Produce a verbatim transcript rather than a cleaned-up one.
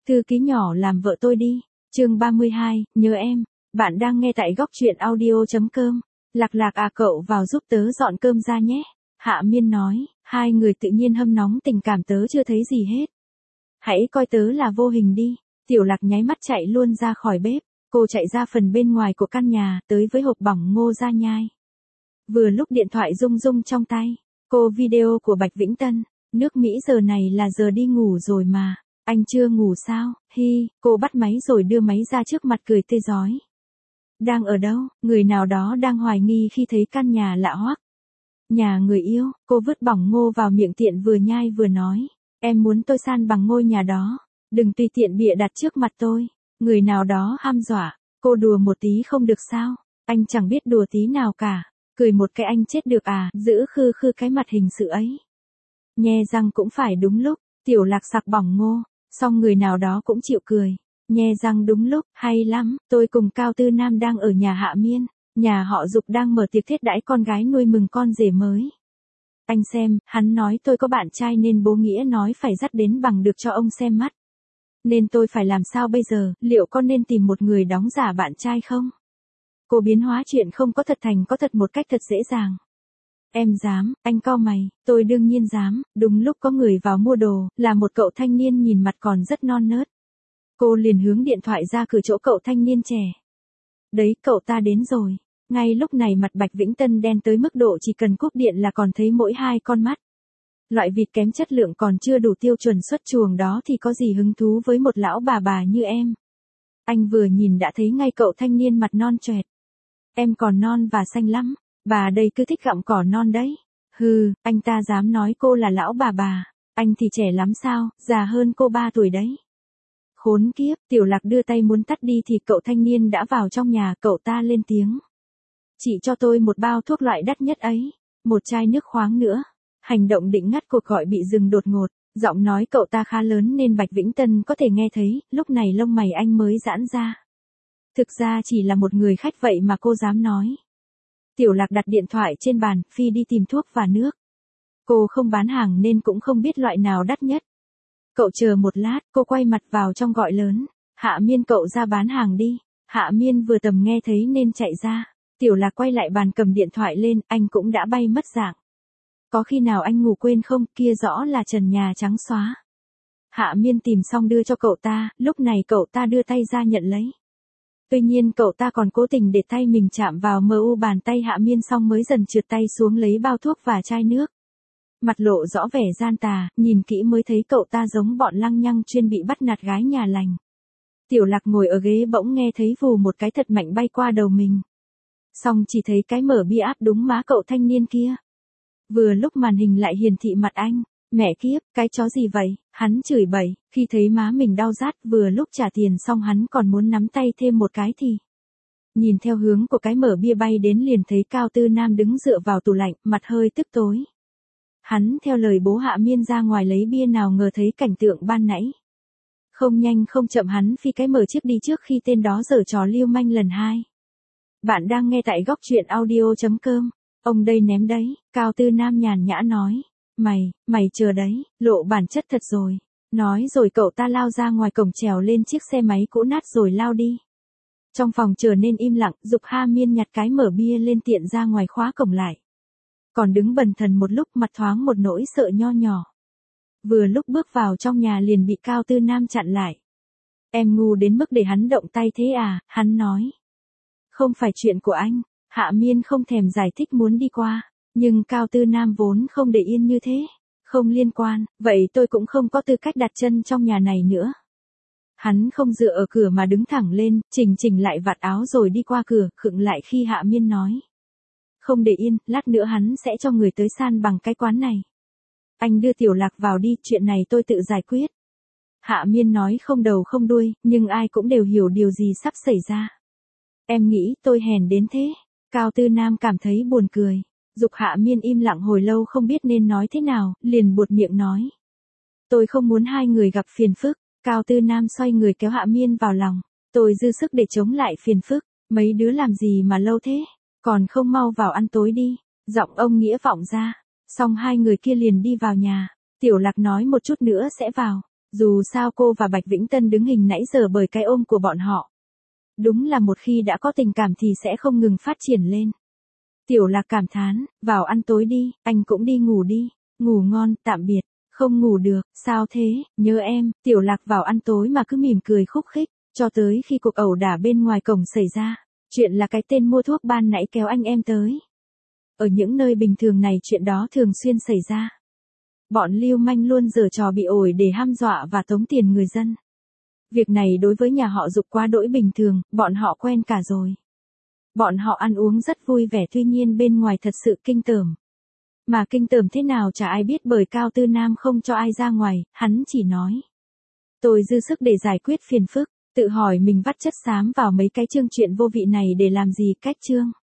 Thư ký nhỏ làm vợ tôi đi. Chương ba mươi hai, nhớ em. Bạn đang nghe tại góc truyện audio chấm com. Lạc Lạc à, cậu vào giúp tớ dọn cơm ra nhé. Hạ Miên nói, hai người tự nhiên hâm nóng tình cảm, tớ chưa thấy gì hết. Hãy coi tớ là vô hình đi. Tiểu Lạc nháy mắt chạy luôn ra khỏi bếp. Cô chạy ra phần bên ngoài của căn nhà, tới với hộp bỏng ngô ra nhai. Vừa lúc điện thoại rung rung trong tay. Cô video của Bạch Vĩnh Tân. Nước Mỹ giờ này là giờ đi ngủ rồi mà. Anh chưa ngủ sao? Hi, cô bắt máy rồi đưa máy ra trước mặt cười tươi rói. Đang ở đâu? Người nào đó đang hoài nghi khi thấy căn nhà lạ hoắc. Nhà người yêu, cô vứt bỏng ngô vào miệng tiện vừa nhai vừa nói. Em muốn tôi san bằng ngôi nhà đó. Đừng tùy tiện bịa đặt trước mặt tôi. Người nào đó hăm dọa. Cô đùa một tí không được sao? Anh chẳng biết đùa tí nào cả. Cười một cái anh chết được à? Giữ khư khư cái mặt hình sự ấy. Nhe răng cũng phải đúng lúc. Tiểu Lạc sặc bỏng ngô. Xong người nào đó cũng chịu cười. Nhe răng đúng lúc, hay lắm, tôi cùng Cao Tư Nam đang ở nhà Hạ Miên. Nhà họ Dục đang mở tiệc thiết đãi con gái nuôi mừng con rể mới. Anh xem, hắn nói tôi có bạn trai nên bố Nghĩa nói phải dắt đến bằng được cho ông xem mắt. Nên tôi phải làm sao bây giờ, liệu con nên tìm một người đóng giả bạn trai không? Cô biến hóa chuyện không có thật thành có thật một cách thật dễ dàng. Em dám, anh cau mày, tôi đương nhiên dám. Đúng lúc có người vào mua đồ, là một cậu thanh niên nhìn mặt còn rất non nớt. Cô liền hướng điện thoại ra cửa chỗ cậu thanh niên trẻ. Đấy, cậu ta đến rồi. Ngay lúc này mặt Bạch Vĩnh Tân đen tới mức độ chỉ cần cúp điện là còn thấy mỗi hai con mắt. Loại vịt kém chất lượng còn chưa đủ tiêu chuẩn xuất chuồng đó thì có gì hứng thú với một lão bà bà như em. Anh vừa nhìn đã thấy ngay cậu thanh niên mặt non choẹt. Em còn non và xanh lắm. Bà đây cứ thích gặm cỏ non đấy. Hừ, anh ta dám nói cô là lão bà bà. Anh thì trẻ lắm sao, già hơn cô ba tuổi đấy. Khốn kiếp, Tiểu Lạc đưa tay muốn tắt đi thì cậu thanh niên đã vào trong nhà, cậu ta lên tiếng. Chị cho tôi một bao thuốc loại đắt nhất ấy, một chai nước khoáng nữa. Hành động định ngắt cuộc gọi bị dừng đột ngột, giọng nói cậu ta khá lớn nên Bạch Vĩnh Tân có thể nghe thấy, lúc này lông mày anh mới giãn ra. Thực ra chỉ là một người khách vậy mà cô dám nói. Tiểu Lạc đặt điện thoại trên bàn, phi đi tìm thuốc và nước. Cô không bán hàng nên cũng không biết loại nào đắt nhất. Cậu chờ một lát, cô quay mặt vào trong gọi lớn. Hạ Miên, cậu ra bán hàng đi. Hạ Miên vừa tầm nghe thấy nên chạy ra. Tiểu Lạc quay lại bàn cầm điện thoại lên, anh cũng đã bay mất dạng. Có khi nào anh ngủ quên không, kia rõ là trần nhà trắng xóa. Hạ Miên tìm xong đưa cho cậu ta, lúc này cậu ta đưa tay ra nhận lấy. Tuy nhiên cậu ta còn cố tình để tay mình chạm vào mờ u bàn tay Hạ Miên xong mới dần trượt tay xuống lấy bao thuốc và chai nước. Mặt lộ rõ vẻ gian tà, nhìn kỹ mới thấy cậu ta giống bọn lăng nhăng chuyên bị bắt nạt gái nhà lành. Tiểu Lạc ngồi ở ghế bỗng nghe thấy vù một cái thật mạnh bay qua đầu mình. Xong chỉ thấy cái mở bia áp đúng má cậu thanh niên kia. Vừa lúc màn hình lại hiển thị mặt anh. Mẹ kiếp, cái chó gì vậy? Hắn chửi bậy, khi thấy má mình đau rát, vừa lúc trả tiền xong hắn còn muốn nắm tay thêm một cái thì. Nhìn theo hướng của cái mở bia bay đến liền thấy Cao Tư Nam đứng dựa vào tủ lạnh, mặt hơi tức tối. Hắn theo lời bố Hạ Miên ra ngoài lấy bia, nào ngờ thấy cảnh tượng ban nãy. Không nhanh không chậm hắn phi cái mở chiếc đi trước khi tên đó giở trò lưu manh lần hai. Bạn đang nghe tại góc truyện audio chấm com. Ông đây ném đấy, Cao Tư Nam nhàn nhã nói. Mày, mày chờ đấy, lộ bản chất thật rồi. Nói rồi cậu ta lao ra ngoài cổng trèo lên chiếc xe máy cũ nát rồi lao đi. Trong phòng trở nên im lặng, Dục Hạ Miên nhặt cái mở bia lên tiện ra ngoài khóa cổng lại. Còn đứng bần thần một lúc mặt thoáng một nỗi sợ nho nhỏ. Vừa lúc bước vào trong nhà liền bị Cao Tư Nam chặn lại. Em ngu đến mức để hắn động tay thế à, hắn nói. Không phải chuyện của anh, Hạ Miên không thèm giải thích muốn đi qua. Nhưng Cao Tư Nam vốn không để yên như thế. Không liên quan, vậy tôi cũng không có tư cách đặt chân trong nhà này nữa. Hắn không dựa ở cửa mà đứng thẳng lên, chỉnh chỉnh lại vạt áo rồi đi qua cửa, khựng lại khi Hạ Miên nói. Không để yên, lát nữa hắn sẽ cho người tới san bằng cái quán này. Anh đưa Tiểu Lạc vào đi, chuyện này tôi tự giải quyết. Hạ Miên nói không đầu không đuôi, nhưng ai cũng đều hiểu điều gì sắp xảy ra. Em nghĩ tôi hèn đến thế. Cao Tư Nam cảm thấy buồn cười. Dục Hạ Miên im lặng hồi lâu không biết nên nói thế nào, liền buột miệng nói. Tôi không muốn hai người gặp phiền phức. Cao Tư Nam xoay người kéo Hạ Miên vào lòng. Tôi dư sức để chống lại phiền phức. Mấy đứa làm gì mà lâu thế? Còn không mau vào ăn tối đi. Giọng ông Nghĩa vọng ra. Xong hai người kia liền đi vào nhà. Tiểu Lạc nói một chút nữa sẽ vào. Dù sao cô và Bạch Vĩnh Tân đứng hình nãy giờ bởi cái ôm của bọn họ. Đúng là một khi đã có tình cảm thì sẽ không ngừng phát triển lên. Tiểu Lạc cảm thán, vào ăn tối đi, anh cũng đi ngủ đi, ngủ ngon, tạm biệt. Không ngủ được, sao thế, nhớ em, Tiểu Lạc vào ăn tối mà cứ mỉm cười khúc khích, cho tới khi cuộc ẩu đả bên ngoài cổng xảy ra. Chuyện là cái tên mua thuốc ban nãy kéo anh em tới. Ở những nơi bình thường này chuyện đó thường xuyên xảy ra. Bọn lưu manh luôn giở trò bị ổi để hăm dọa và tống tiền người dân. Việc này đối với nhà họ Dục quá đỗi bình thường, bọn họ quen cả rồi. Bọn họ ăn uống rất vui vẻ tuy nhiên bên ngoài thật sự kinh tởm. Mà kinh tởm thế nào chả ai biết bởi Cao Tư Nam không cho ai ra ngoài, hắn chỉ nói. Tôi dư sức để giải quyết phiền phức, tự hỏi mình vắt chất xám vào mấy cái chương chuyện vô vị này để làm gì cách chương.